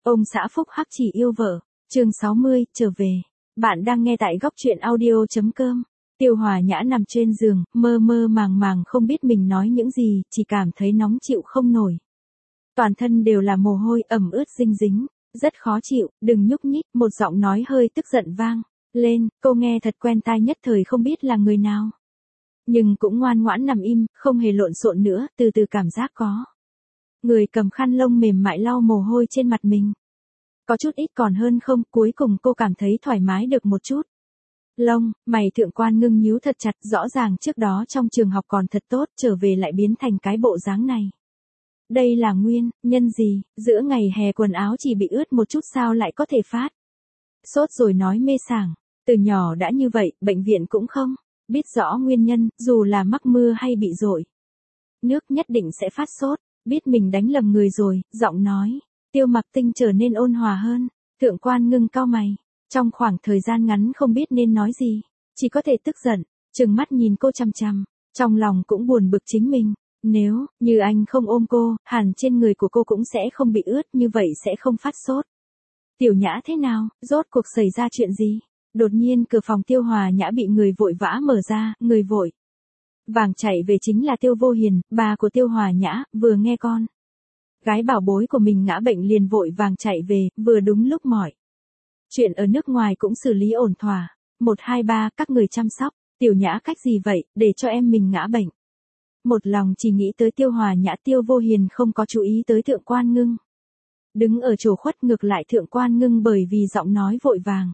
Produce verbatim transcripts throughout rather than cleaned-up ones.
Ông xã phúc hắc chỉ yêu vợ. Chương sáu mươi, trở về. Bạn đang nghe tại góc truyện audio chấm com. Tiêu Hòa Nhã nằm trên giường, mơ mơ màng màng không biết mình nói những gì, chỉ cảm thấy nóng chịu không nổi. Toàn thân đều là mồ hôi ẩm ướt dinh dính, rất khó chịu, đừng nhúc nhích, một giọng nói hơi tức giận vang lên, cô nghe thật quen tai nhất thời không biết là người nào. Nhưng cũng ngoan ngoãn nằm im, không hề lộn xộn nữa, từ từ cảm giác có. Người cầm khăn lông mềm mại lau mồ hôi trên mặt mình. Có chút ít còn hơn không, cuối cùng cô cảm thấy thoải mái được một chút. Lông, mày Thượng Quan Ngưng nhíu thật chặt, rõ ràng trước đó trong trường học còn thật tốt, trở về lại biến thành cái bộ dáng này. Đây là nguyên nhân gì, giữa ngày hè quần áo chỉ bị ướt một chút sao lại có thể phát sốt rồi nói mê sảng, từ nhỏ đã như vậy, bệnh viện cũng không biết rõ nguyên nhân, dù là mắc mưa hay bị dội nước nhất định sẽ phát sốt, biết mình đánh lầm người rồi, giọng nói Tiêu Mặc Tinh trở nên ôn hòa hơn. Thượng Quan Ngưng cau mày, trong khoảng thời gian ngắn không biết nên nói gì, chỉ có thể tức giận, trừng mắt nhìn cô chằm chằm, trong lòng cũng buồn bực chính mình. Nếu như anh không ôm cô, hẳn trên người của cô cũng sẽ không bị ướt, như vậy sẽ không phát sốt. Tiểu Nhã thế nào, rốt cuộc xảy ra chuyện gì? Đột nhiên cửa phòng Tiêu Hòa Nhã bị người vội vã mở ra, người vội vàng chạy về chính là Tiêu Vô Hiền, bà của Tiêu Hòa Nhã, vừa nghe con gái bảo bối của mình ngã bệnh liền vội vàng chạy về, vừa đúng lúc mọi chuyện ở nước ngoài cũng xử lý ổn thỏa. Một hai ba, các người chăm sóc. Tiểu Nhã cách gì vậy, để cho em mình ngã bệnh? Một lòng chỉ nghĩ tới Tiêu Hòa Nhã, Tiêu Vô Hiền không có chú ý tới Thượng Quan Ngưng. Đứng ở chỗ khuất, ngược lại Thượng Quan Ngưng bởi vì giọng nói vội vàng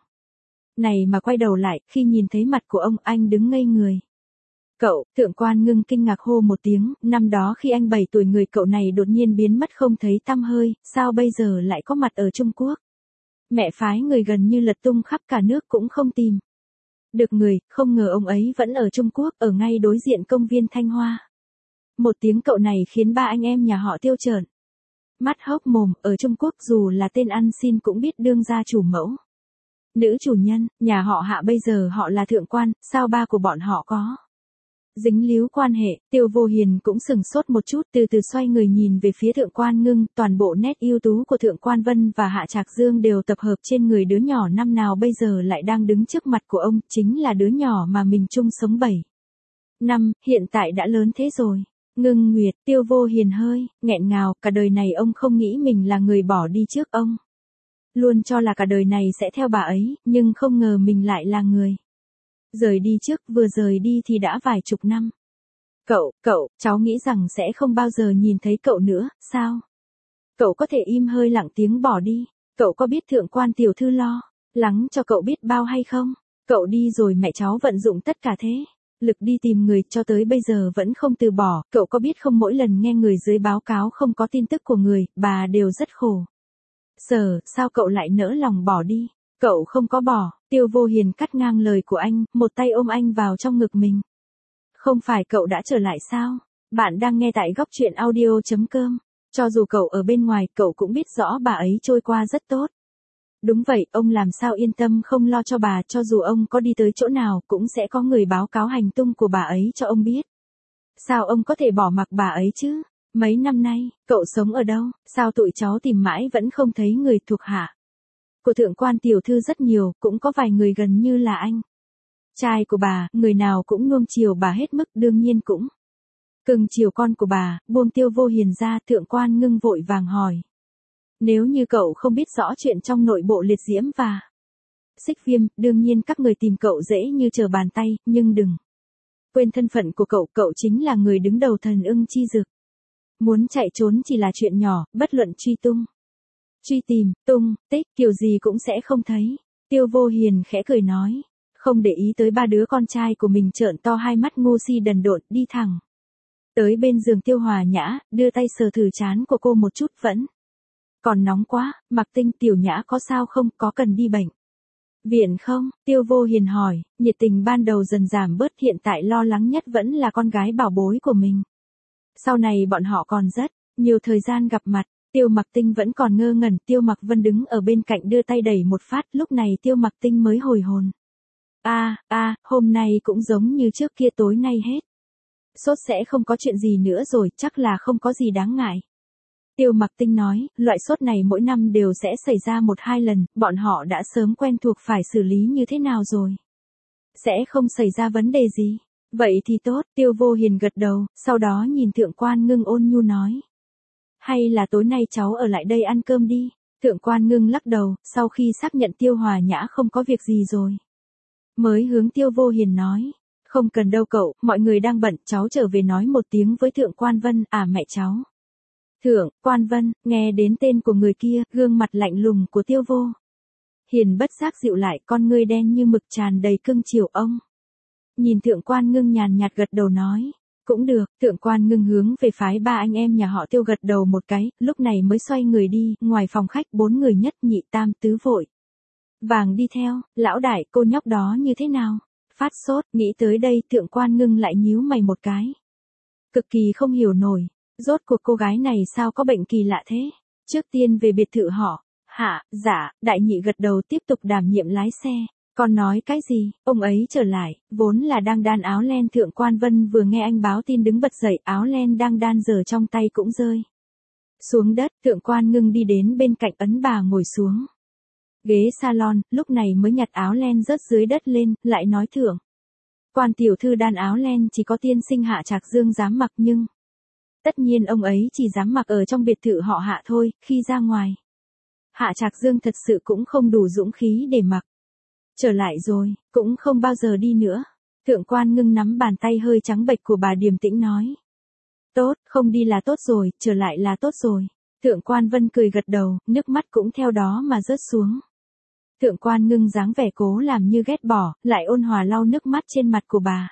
này mà quay đầu lại, khi nhìn thấy mặt của ông, anh đứng ngây người. Cậu, Thượng Quan Ngưng kinh ngạc hô một tiếng, năm đó khi anh bảy tuổi người cậu này đột nhiên biến mất không thấy tăm hơi, sao bây giờ lại có mặt ở Trung Quốc? Mẹ phái người gần như lật tung khắp cả nước cũng không tìm được người, không ngờ ông ấy vẫn ở Trung Quốc, ở ngay đối diện công viên Thanh Hoa. Một tiếng cậu này khiến ba anh em nhà họ Tiêu trợn mắt hốc mồm, ở Trung Quốc dù là tên ăn xin cũng biết đương gia chủ mẫu. Nữ chủ nhân, nhà họ Hạ bây giờ họ là thượng quan, sao ba của bọn họ có dính líu quan hệ? Tiêu Vô Hiền cũng sừng sốt một chút, từ từ xoay người nhìn về phía Thượng Quan Ngưng, toàn bộ nét ưu tú của Thượng Quan Vân và Hạ Trạc Dương đều tập hợp trên người đứa nhỏ năm nào bây giờ lại đang đứng trước mặt của ông, chính là đứa nhỏ mà mình chung sống bảy năm, hiện tại đã lớn thế rồi. Ngưng Nguyệt, Tiêu Vô Hiền hơi nghẹn ngào, cả đời này ông không nghĩ mình là người bỏ đi trước ông. Luôn cho là cả đời này sẽ theo bà ấy, nhưng không ngờ mình lại là người rời đi trước, vừa rời đi thì đã vài chục năm. Cậu, cậu, cháu nghĩ rằng sẽ không bao giờ nhìn thấy cậu nữa, sao? Cậu có thể im hơi lặng tiếng bỏ đi, cậu có biết Thượng Quan tiểu thư lo lắng cho cậu biết bao hay không? Cậu đi rồi mẹ cháu vận dụng tất cả thế lực đi tìm người, cho tới bây giờ vẫn không từ bỏ, cậu có biết không, mỗi lần nghe người dưới báo cáo không có tin tức của người, bà đều rất khổ sở, sao cậu lại nỡ lòng bỏ đi? Cậu không có bỏ. Tiêu Vô Hiền cắt ngang lời của anh, một tay ôm anh vào trong ngực mình. Không phải cậu đã trở lại sao? Bạn đang nghe tại góc truyện audio chấm com. Cho dù cậu ở bên ngoài, cậu cũng biết rõ bà ấy trôi qua rất tốt. Đúng vậy, ông làm sao yên tâm không lo cho bà, cho dù ông có đi tới chỗ nào, cũng sẽ có người báo cáo hành tung của bà ấy cho ông biết. Sao ông có thể bỏ mặc bà ấy chứ? Mấy năm nay, cậu sống ở đâu? Sao tụi cháu tìm mãi vẫn không thấy người thuộc hạ của Thượng Quan tiểu thư rất nhiều, cũng có vài người gần như là anh trai của bà, người nào cũng nuông chiều bà hết mức, đương nhiên cũng cưng chiều con của bà. Buông Tiêu Vô Hiền ra, Thượng Quan Ngưng vội vàng hỏi. Nếu như cậu không biết rõ chuyện trong nội bộ liệt diễm và Xích Viêm, đương nhiên các người tìm cậu dễ như trở bàn tay, nhưng đừng quên thân phận của cậu, cậu chính là người đứng đầu Thần Ưng Chi Dực. Muốn chạy trốn chỉ là chuyện nhỏ, bất luận truy tung, truy tìm, tung, tích, kiểu gì cũng sẽ không thấy. Tiêu Vô Hiền khẽ cười nói, không để ý tới ba đứa con trai của mình trợn to hai mắt ngu si đần độn, đi thẳng tới bên giường Tiêu Hòa Nhã, đưa tay sờ thử trán của cô một chút, vẫn còn nóng quá. Mặc Tinh, Tiểu Nhã có sao không, có cần đi bệnh viện không? Tiêu Vô Hiền hỏi, nhiệt tình ban đầu dần giảm bớt, hiện tại lo lắng nhất vẫn là con gái bảo bối của mình. Sau này bọn họ còn rất nhiều thời gian gặp mặt. Tiêu Mặc Tinh vẫn còn ngơ ngẩn, Tiêu Mặc Vân đứng ở bên cạnh đưa tay đẩy một phát, lúc này Tiêu Mặc Tinh mới hồi hồn. A, a, hôm nay cũng giống như trước kia, tối nay hết sốt sẽ không có chuyện gì nữa rồi, chắc là không có gì đáng ngại. Tiêu Mặc Tinh nói, loại sốt này mỗi năm đều sẽ xảy ra một hai lần, bọn họ đã sớm quen thuộc phải xử lý như thế nào rồi. Sẽ không xảy ra vấn đề gì. Vậy thì tốt, Tiêu Vô Hiền gật đầu, sau đó nhìn Thượng Quan Ngưng ôn nhu nói. Hay là tối nay cháu ở lại đây ăn cơm đi. Thượng Quan Ngưng lắc đầu, sau khi xác nhận Tiêu Hòa Nhã không có việc gì rồi. Mới hướng Tiêu Vô Hiền nói. Không cần đâu cậu, mọi người đang bận, cháu trở về nói một tiếng với Thượng Quan Vân, à mẹ cháu. Thượng Quan Vân, nghe đến tên của người kia, gương mặt lạnh lùng của Tiêu Vô Hiền bất giác dịu lại, con ngươi đen như mực tràn đầy cưng chiều ông. Nhìn Thượng Quan Ngưng nhàn nhạt gật đầu nói, cũng được. Thượng Quan Ngưng hướng về phái ba anh em nhà họ Tiêu gật đầu một cái, lúc này mới xoay người đi, ngoài phòng khách bốn người nhất nhị tam tứ vội vàng đi theo. Lão đại, cô nhóc đó như thế nào? Phát sốt. Nghĩ tới đây Thượng Quan Ngưng lại nhíu mày một cái. Cực kỳ không hiểu nổi, rốt cuộc cô gái này sao có bệnh kỳ lạ thế? Trước tiên về biệt thự họ. Hạ, dạ, đại nhị gật đầu tiếp tục đảm nhiệm lái xe. Còn nói cái gì, ông ấy trở lại, vốn là đang đan áo len. Thượng Quan Vân vừa nghe anh báo tin đứng bật dậy, áo len đang đan dở trong tay cũng rơi xuống đất. Thượng Quan Ngưng đi đến bên cạnh ấn bà ngồi xuống ghế salon, lúc này mới nhặt áo len rớt dưới đất lên, lại nói Thượng Quan tiểu thư đan áo len chỉ có tiên sinh Hạ Trạc Dương dám mặc, nhưng tất nhiên ông ấy chỉ dám mặc ở trong biệt thự họ Hạ thôi, khi ra ngoài Hạ Trạc Dương thật sự cũng không đủ dũng khí để mặc. Trở lại rồi, cũng không bao giờ đi nữa. Thượng Quan Ngưng nắm bàn tay hơi trắng bệch của bà điềm tĩnh nói. Tốt, không đi là tốt rồi, trở lại là tốt rồi. Thượng Quan Vân cười gật đầu, nước mắt cũng theo đó mà rớt xuống. Thượng Quan Ngưng dáng vẻ cố làm như ghét bỏ, lại ôn hòa lau nước mắt trên mặt của bà.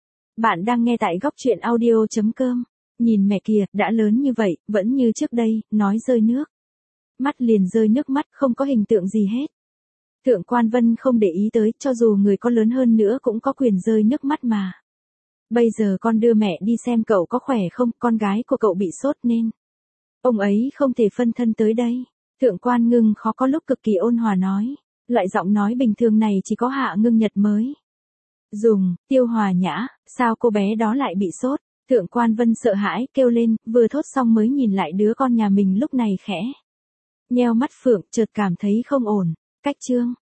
Bạn đang nghe tại góc truyện audio chấm com. Nhìn mẹ kìa, đã lớn như vậy, vẫn như trước đây, nói rơi nước mắt liền rơi nước mắt, không có hình tượng gì hết. Thượng Quan Vân không để ý tới, cho dù người có lớn hơn nữa cũng có quyền rơi nước mắt mà. Bây giờ con đưa mẹ đi xem cậu có khỏe không, con gái của cậu bị sốt nên ông ấy không thể phân thân tới đây. Thượng Quan Ngưng khó có lúc cực kỳ ôn hòa nói. Loại giọng nói bình thường này chỉ có Hạ Ngưng Nhật mới dùng. Tiêu Hòa Nhã, sao cô bé đó lại bị sốt? Thượng Quan Vân sợ hãi, kêu lên, vừa thốt xong mới nhìn lại đứa con nhà mình lúc này khẽ nheo mắt phượng, chợt cảm thấy không ổn. Cách chương